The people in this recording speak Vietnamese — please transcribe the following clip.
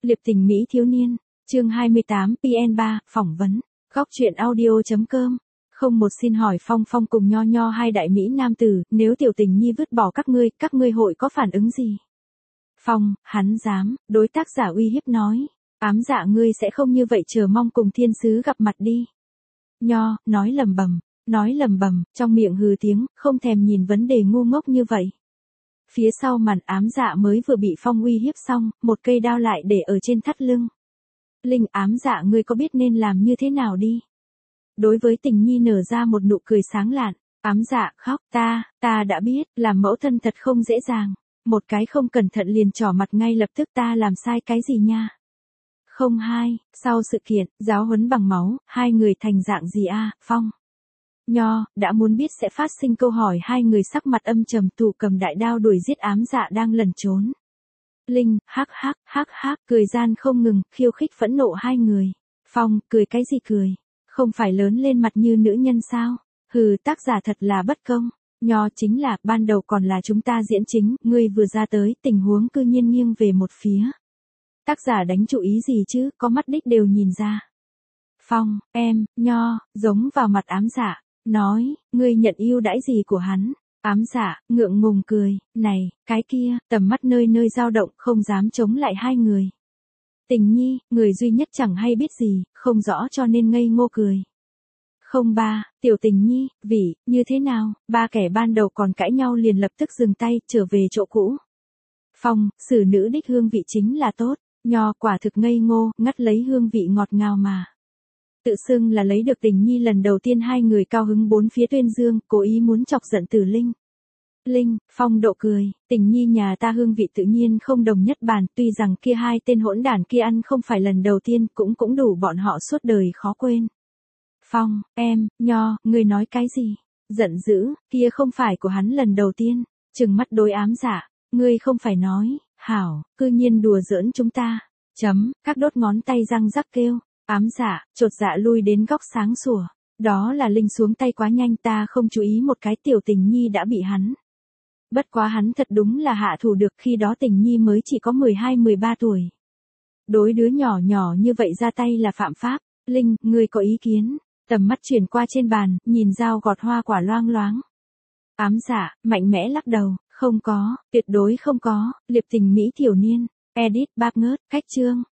Liệp tình Mỹ thiếu niên, chương 28 PN3, phỏng vấn, góc truyện audio.com. Không một xin hỏi Phong Phong cùng Nho Nho hai đại Mỹ nam tử, nếu tiểu tình nhi vứt bỏ các ngươi hội có phản ứng gì? Phong, hắn dám, đối tác giả uy hiếp nói, ám dạ ngươi sẽ không như vậy chờ mong cùng thiên sứ gặp mặt đi. Nho, nói lầm bầm, trong miệng hừ tiếng, không thèm nhìn vấn đề ngu ngốc như vậy. Phía sau màn ám dạ mới vừa bị Phong uy hiếp xong, một cây đao lại để ở trên thắt lưng. Linh, ám dạ ngươi có biết nên làm như thế nào đi? Đối với tình nhi nở ra một nụ cười sáng lạn, ám dạ khóc, ta đã biết, làm mẫu thân thật không dễ dàng. Một cái không cẩn thận liền trỏ mặt ngay lập tức, ta làm sai cái gì nha? Không hai, sau sự kiện, giáo huấn bằng máu, hai người thành dạng gì a? Phong. Nho, đã muốn biết sẽ phát sinh câu hỏi, hai người sắc mặt âm trầm tụ cầm đại đao đuổi giết ám dạ đang lẩn trốn. Linh, hắc hắc, cười gian không ngừng, khiêu khích phẫn nộ hai người. Phong, cười cái gì cười? Không phải lớn lên mặt như nữ nhân sao? Hừ, tác giả thật là bất công. Nho, chính là, ban đầu còn là chúng ta diễn chính, ngươi vừa ra tới, tình huống cư nhiên nghiêng về một phía. Tác giả đánh chủ ý gì chứ, có mắt đích đều nhìn ra. Phong, Nho, giống vào mặt ám dạ, nói, ngươi nhận ưu đãi gì của hắn? Ám dạ, ngượng ngùng cười, này, cái kia, tầm mắt nơi nơi dao động, không dám chống lại hai người. Tình nhi, người duy nhất chẳng hay biết gì, không rõ cho nên ngây ngô cười. Không ba, tiểu tình nhi, như thế nào, ba kẻ ban đầu còn cãi nhau liền lập tức dừng tay, trở về chỗ cũ. Phong, xử nữ đích hương vị chính là tốt, Nho quả thực ngây ngô, ngắt lấy hương vị ngọt ngào mà. Tự xưng là lấy được tình nhi lần đầu tiên, hai người cao hứng bốn phía tuyên dương, cố ý muốn chọc giận Tử Linh. Linh, Phong độ cười, tình nhi nhà ta hương vị tự nhiên không đồng nhất bàn, tuy rằng kia hai tên hỗn đản kia ăn không phải lần đầu tiên, cũng đủ bọn họ suốt đời khó quên. Phong, Nho, ngươi nói cái gì? Giận dữ, kia không phải của hắn lần đầu tiên, trừng mắt đối ám dạ, ngươi không phải nói, hảo, cư nhiên đùa giỡn chúng ta. Các đốt ngón tay răng rắc kêu, ám dạ, chột dạ lui đến góc sáng sủa. Đó là Linh xuống tay quá nhanh, ta không chú ý một cái tiểu tình nhi đã bị hắn. Bất quá hắn thật đúng là hạ thủ được, khi đó tình nhi mới chỉ có 12-13 tuổi. Đối đứa nhỏ nhỏ như vậy ra tay là phạm pháp. Linh, ngươi có ý kiến? Tầm mắt chuyển qua trên bàn, nhìn dao gọt hoa quả loang loáng. Ám dạ, mạnh mẽ lắc đầu, không có, tuyệt đối không có. Liệp tình Mỹ thiếu niên, edit bác ngớt, cách chương.